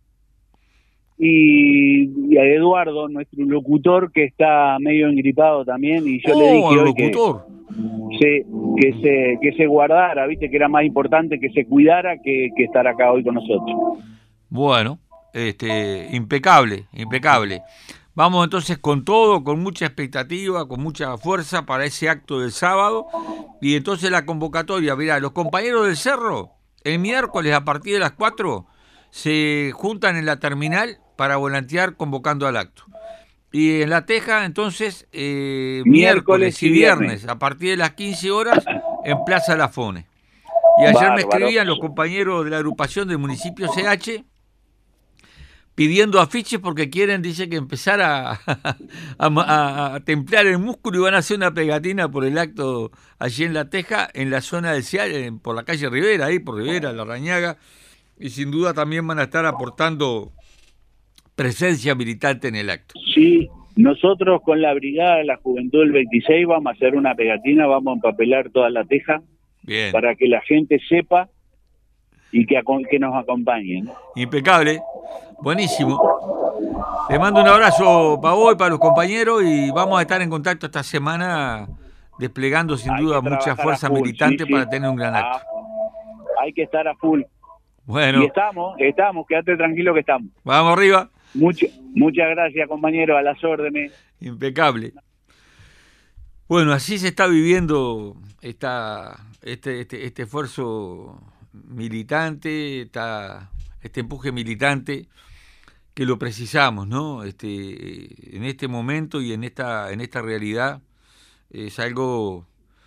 Y, y a Eduardo, nuestro locutor, que está medio engripado también. Y yo oh, le dije el hoy locutor. que, se, que, se, que se guardara, viste que era más importante que se cuidara que, que estar acá hoy con nosotros. Bueno, este, impecable, impecable. Vamos entonces con todo, con mucha expectativa, con mucha fuerza para ese acto del sábado. Y entonces la convocatoria, mirá, los compañeros del Cerro, el miércoles a partir de las cuatro, se juntan en la terminal para volantear convocando al acto. Y en La Teja, entonces, eh, miércoles y viernes, viernes, a partir de las quince horas, en Plaza Lafone. Y ayer Bárbaro. me escribían los compañeros de la agrupación del municipio C H, pidiendo afiches porque quieren, dice, que empezar a, a, a, a templar el músculo y van a hacer una pegatina por el acto allí en La Teja, en la zona del C H, por la calle Rivera, ahí por Rivera, La Rañaga, y sin duda también van a estar aportando presencia militante en el acto. Sí, nosotros con la brigada de la Juventud del veintiséis vamos a hacer una pegatina, vamos a empapelar toda La Teja. Bien. Para que la gente sepa y que, que nos acompañen. Impecable, buenísimo. Le mando un abrazo para vos y para los compañeros y vamos a estar en contacto esta semana desplegando sin hay duda mucha fuerza full, militante sí, para sí. tener un gran acto. Ah, hay que estar a full. Bueno. Y estamos, estamos, quédate tranquilo que estamos. Vamos arriba. Mucho, muchas gracias, compañero, a las órdenes. Impecable. Bueno, así se está viviendo esta, este, este, este esfuerzo militante, esta, este empuje militante que lo precisamos, ¿no? Este, en este momento y en esta, en esta realidad es algo,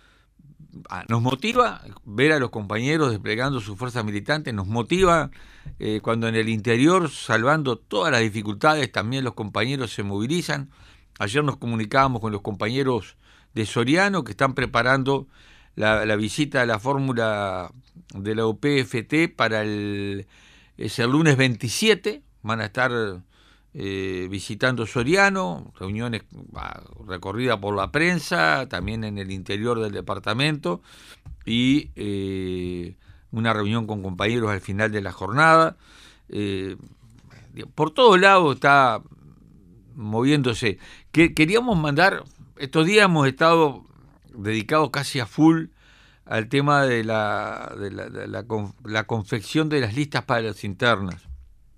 nos motiva ver a los compañeros desplegando su fuerza militante, nos motiva eh, cuando en el interior, salvando todas las dificultades, también los compañeros se movilizan. Ayer nos comunicábamos con los compañeros de Soriano que están preparando la, la visita a la fórmula de la U P F T para el, es el lunes veintisiete, van a estar eh, visitando Soriano, reuniones, recorrida por la prensa, también en el interior del departamento, y eh, una reunión con compañeros al final de la jornada. Eh, por todos lados está moviéndose. Que, queríamos mandar, estos días hemos estado dedicados casi a full al tema de la, de la, de la, la confección de las listas para las internas.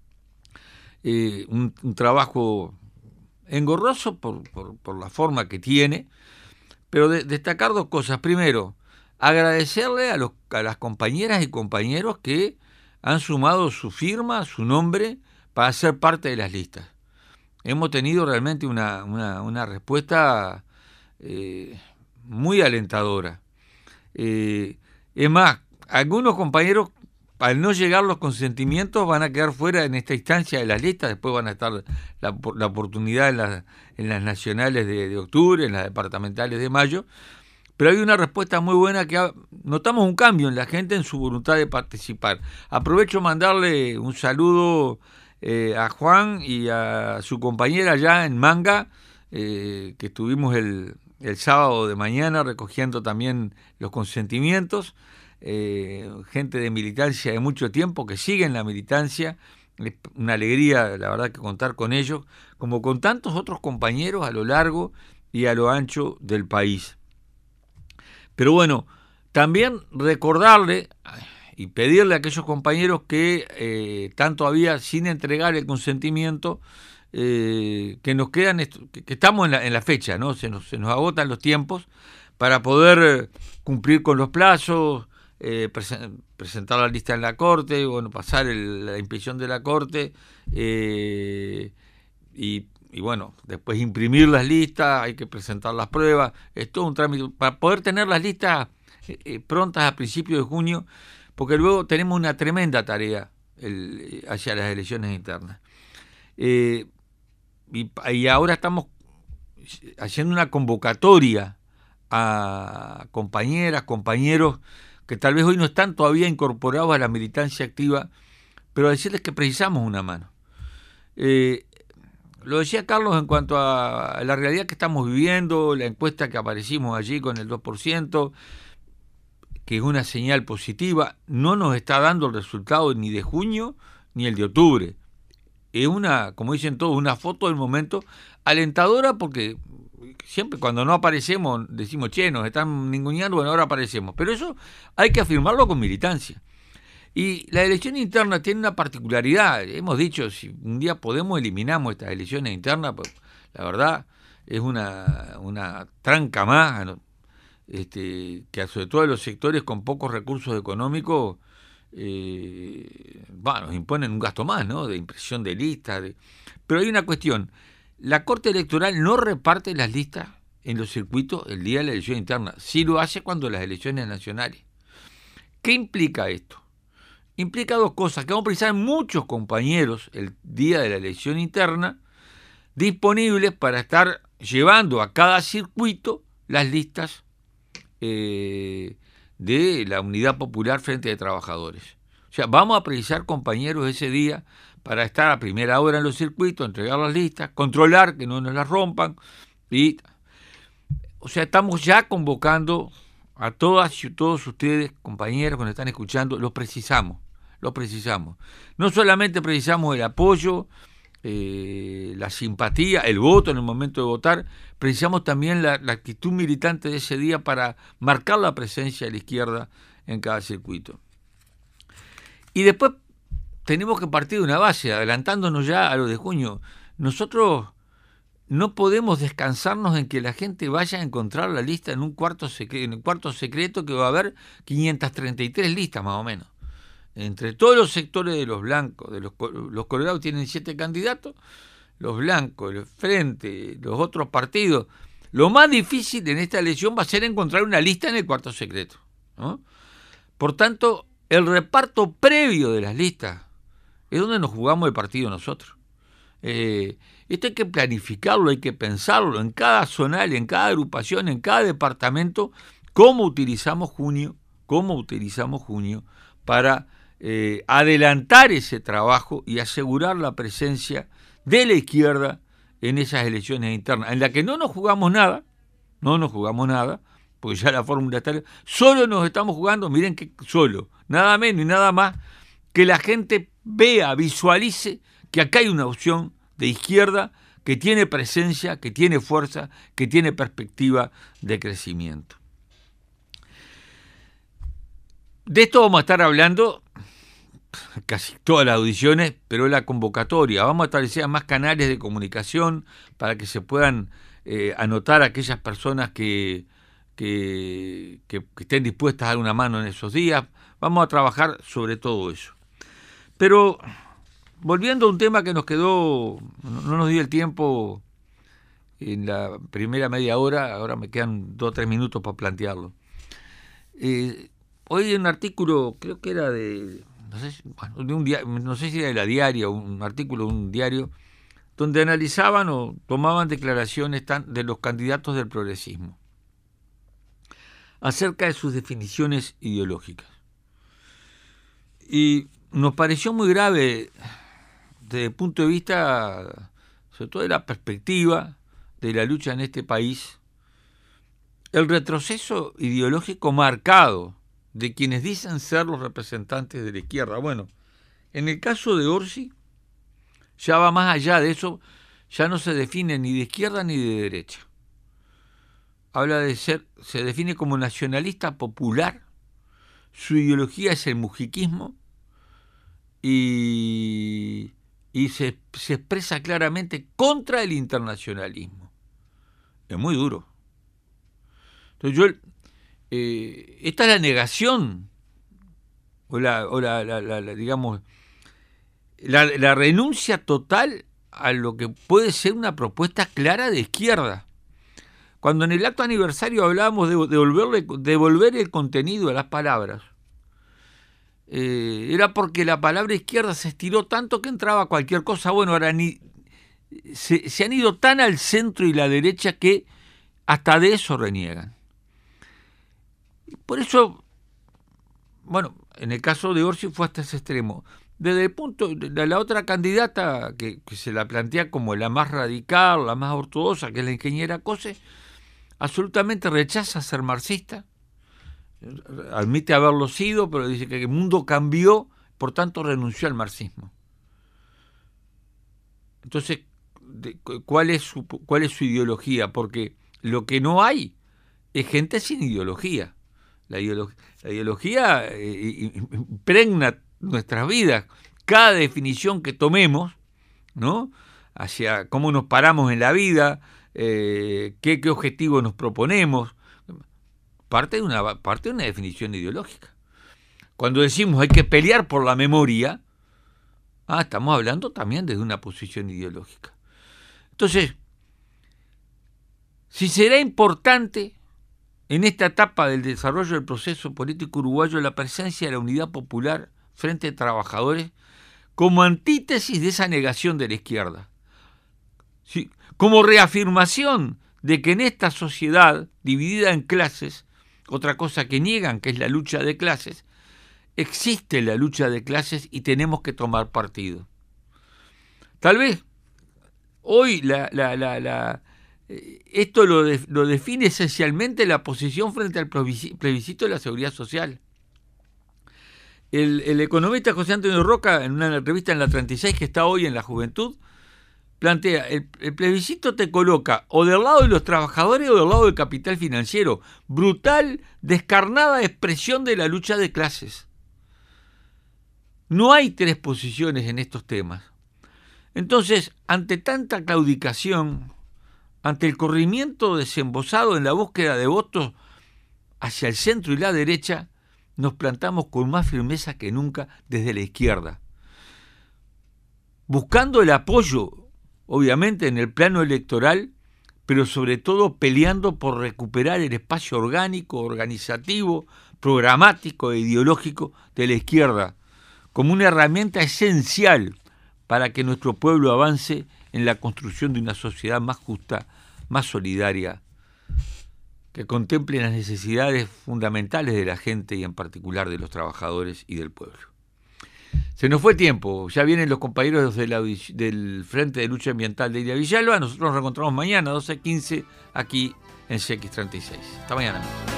Eh, un, un trabajo engorroso por, por, por la forma que tiene, pero de, destacar dos cosas. Primero, agradecerle a, los, a las compañeras y compañeros que han sumado su firma, su nombre, para ser parte de las listas. Hemos tenido realmente una, una, una respuesta eh, muy alentadora. Eh, es más, algunos compañeros, al no llegar los consentimientos, van a quedar fuera en esta instancia de las listas, después van a estar la, la oportunidad en, la, en las nacionales de, de octubre, en las departamentales de mayo, pero hay una respuesta muy buena que ha, notamos un cambio en la gente en su voluntad de participar. Aprovecho mandarle un saludo eh, a Juan y a su compañera allá en Manga, eh, que estuvimos el... el sábado de mañana recogiendo también los consentimientos, eh, gente de militancia de mucho tiempo que sigue en la militancia, es una alegría la verdad que contar con ellos, como con tantos otros compañeros a lo largo y a lo ancho del país. Pero bueno, también recordarle y pedirle a aquellos compañeros que eh, están todavía sin entregar el consentimiento, eh, que nos quedan, que, que estamos en la, en la fecha, ¿no? Se nos, se nos agotan los tiempos para poder cumplir con los plazos, eh, presen, presentar la lista en la Corte, bueno, pasar el, la inspección de la Corte, eh, y, y bueno, después imprimir las listas, hay que presentar las pruebas, es todo un trámite para poder tener las listas eh, prontas a principios de junio, porque luego tenemos una tremenda tarea el, hacia las elecciones internas. Eh, y, y ahora estamos haciendo una convocatoria a compañeras, compañeros que tal vez hoy no están todavía incorporados a la militancia activa, pero decirles que precisamos una mano. Eh, lo decía Carlos en cuanto a la realidad que estamos viviendo, la encuesta que aparecimos allí con el dos por ciento, que es una señal positiva, no nos está dando el resultado ni de junio ni el de octubre. Es una, como dicen todos, una foto del momento alentadora, porque siempre cuando no aparecemos decimos, che, nos están ninguneando, bueno, ahora aparecemos. Pero eso hay que afirmarlo con militancia. Y la elección interna tiene una particularidad. Hemos dicho, si un día podemos, eliminamos estas elecciones internas, pues la verdad es una, una tranca más, ¿no? Este, que sobre todo en los sectores con pocos recursos económicos, eh, bueno, nos imponen un gasto más, ¿no? De impresión de listas. De... Pero hay una cuestión. La Corte Electoral no reparte las listas en los circuitos el día de la elección interna. Sí lo hace cuando las elecciones nacionales. ¿Qué implica esto? Implica dos cosas, que vamos a precisar muchos compañeros el día de la elección interna disponibles para estar llevando a cada circuito las listas eh, de la Unidad Popular Frente de Trabajadores. O sea, vamos a precisar compañeros ese día para estar a primera hora en los circuitos, entregar las listas, controlar que no nos las rompan. Y, o sea, estamos ya convocando a todas y todos ustedes, compañeros que nos están escuchando, los precisamos, los precisamos. No solamente precisamos el apoyo, eh, la simpatía, el voto en el momento de votar, precisamos también la, la actitud militante de ese día para marcar la presencia de la izquierda en cada circuito. Y después tenemos que partir de una base, adelantándonos ya a lo de junio. Nosotros no podemos descansarnos en que la gente vaya a encontrar la lista en un cuarto secreto, en un cuarto secreto que va a haber quinientas treinta y tres listas más o menos. Entre todos los sectores de los blancos, de los, los colorados tienen siete candidatos, los blancos, el Frente, los otros partidos. Lo más difícil en esta elección va a ser encontrar una lista en el cuarto secreto, ¿no? Por tanto, el reparto previo de las listas es donde nos jugamos el partido nosotros. Eh, esto hay que planificarlo, hay que pensarlo en cada zonal, en cada agrupación, en cada departamento, cómo utilizamos junio, cómo utilizamos junio para eh, adelantar ese trabajo y asegurar la presencia de la izquierda en esas elecciones internas, en la que no nos jugamos nada, no nos jugamos nada, porque ya la fórmula está, solo nos estamos jugando, miren que solo, nada menos y nada más, que la gente vea, visualice que acá hay una opción de izquierda que tiene presencia, que tiene fuerza, que tiene perspectiva de crecimiento. De esto vamos a estar hablando casi todas las audiciones, pero la convocatoria. Vamos a establecer más canales de comunicación para que se puedan eh, anotar a aquellas personas que, que, que, que estén dispuestas a dar una mano en esos días. Vamos a trabajar sobre todo eso. Pero volviendo a un tema que nos quedó, no nos dio el tiempo en la primera media hora, ahora me quedan dos o tres minutos para plantearlo. Eh, hoy hay un artículo, creo que era de, no sé, bueno, de un diario, no sé si era de la Diaria, un artículo de un diario, donde analizaban o tomaban declaraciones tan, de los candidatos del progresismo acerca de sus definiciones ideológicas. Y nos pareció muy grave desde el punto de vista, sobre todo de la perspectiva de la lucha en este país, el retroceso ideológico marcado de quienes dicen ser los representantes de la izquierda. Bueno, en el caso de Orsi, ya va más allá de eso, ya no se define ni de izquierda ni de derecha. Habla de ser, se define como nacionalista popular, su ideología es el mujiquismo y, y se, se expresa claramente contra el internacionalismo. Es muy duro. Entonces yo, eh, esta es la negación, o la, o la, la, la, la digamos, la, la renuncia total a lo que puede ser una propuesta clara de izquierda. Cuando en el acto aniversario hablábamos de devolverle, devolver el contenido a las palabras, eh, era porque la palabra izquierda se estiró tanto que entraba cualquier cosa. Bueno, ahora ni se, se han ido tan al centro y la derecha que hasta de eso reniegan. Por eso, bueno, en el caso de Orsi fue hasta ese extremo. Desde el punto de la otra candidata, que, que se la plantea como la más radical, la más ortodoxa, que es la ingeniera Cose, absolutamente rechaza ser marxista, admite haberlo sido, pero dice que el mundo cambió, por tanto renunció al marxismo. Entonces, ¿cuál es su, cuál es su ideología? Porque lo que no hay es gente sin ideología. La ideología, la ideología eh, impregna nuestras vidas. Cada definición que tomemos, ¿no?, hacia cómo nos paramos en la vida, eh, qué, qué objetivo nos proponemos, parte de una parte de una definición ideológica. Cuando decimos hay que pelear por la memoria, ah, estamos hablando también desde una posición ideológica. Entonces, si será importante en esta etapa del desarrollo del proceso político uruguayo la presencia de la Unidad Popular Frente de Trabajadores como antítesis de esa negación de la izquierda, ¿sí?, como reafirmación de que en esta sociedad dividida en clases, otra cosa que niegan, que es la lucha de clases, existe la lucha de clases y tenemos que tomar partido. Tal vez hoy la, la, la, la, esto lo, de, lo define esencialmente la posición frente al plebiscito de la seguridad social. El, el economista José Antonio Roca, en una entrevista en la treinta y seis que está hoy en La Juventud, plantea, el, el plebiscito te coloca o del lado de los trabajadores o del lado del capital financiero. Brutal, descarnada expresión de la lucha de clases. No hay tres posiciones en estos temas. Entonces, ante tanta claudicación, ante el corrimiento desembosado en la búsqueda de votos hacia el centro y la derecha, nos plantamos con más firmeza que nunca desde la izquierda, buscando el apoyo, obviamente, en el plano electoral, pero sobre todo peleando por recuperar el espacio orgánico, organizativo, programático e ideológico de la izquierda, como una herramienta esencial para que nuestro pueblo avance en la construcción de una sociedad más justa, más solidaria, que contemple las necesidades fundamentales de la gente y en particular de los trabajadores y del pueblo. Se nos fue tiempo, ya vienen los compañeros de la, del Frente de Lucha Ambiental de Ilia Villalba. Nosotros nos reencontramos mañana a doce quince aquí en C X treinta y seis. Hasta mañana.